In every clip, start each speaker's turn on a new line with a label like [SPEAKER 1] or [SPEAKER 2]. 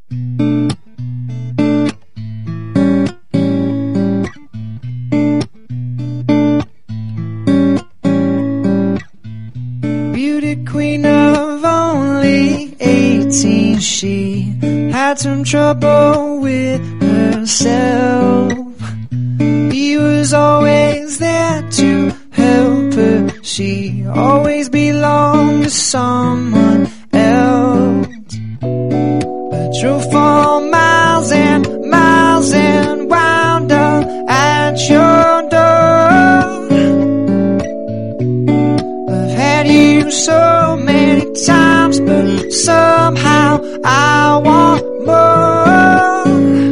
[SPEAKER 1] Beauty queen of only 18, she had some trouble with herself. He was always there to help her. She always belonged to someone else. I drove for miles and miles and wound up at your door. I've had you so many times, but somehow I want more.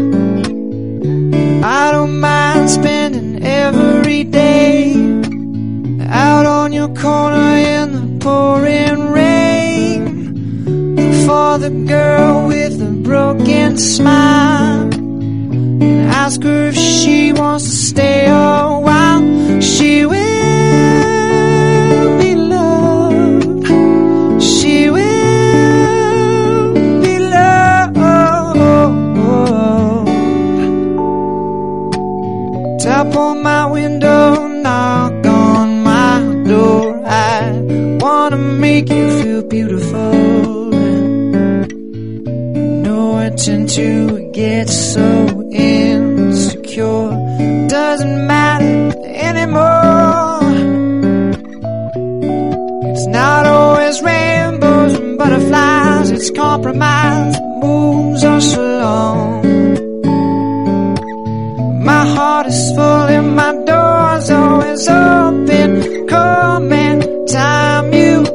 [SPEAKER 1] I don't mind spending every day out on your corner in the pouring rain, for the girl with the broken smile, and ask her if she wants to stay a while. She will be loved. She will be loved. Tap on my window, knock on my door. I wanna make you feel beautiful. No, I tend to get so insecure. Doesn't matter anymore. It's not always rainbows and butterflies. It's compromise that moves us along. My heart is full and my door's always open. Come anytime you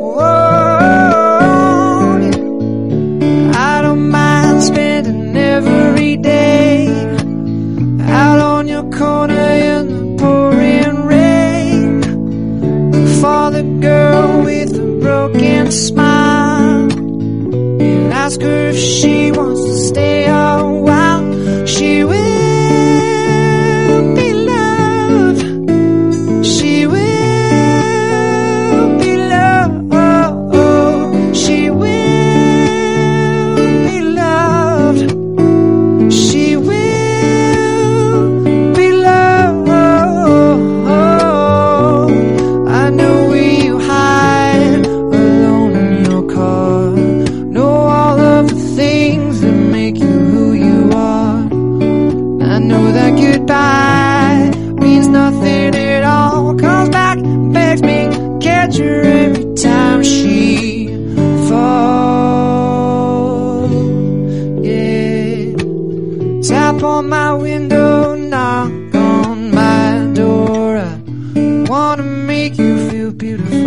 [SPEAKER 1] want it. I don't mind spending every day out on your corner in the pouring rain, for the girl with the broken smile, and ask her if she wants to stay a while. She will be loved. She will be loved. She will be loved. She will be loved. I know where you hide alone in your car. Know all of the things that make you who you are. I know that goodbye means nothing at all. Comes back, begs me, catch her every time she falls. Yeah. Tap on my window, knock on my door. I wanna make you feel beautiful.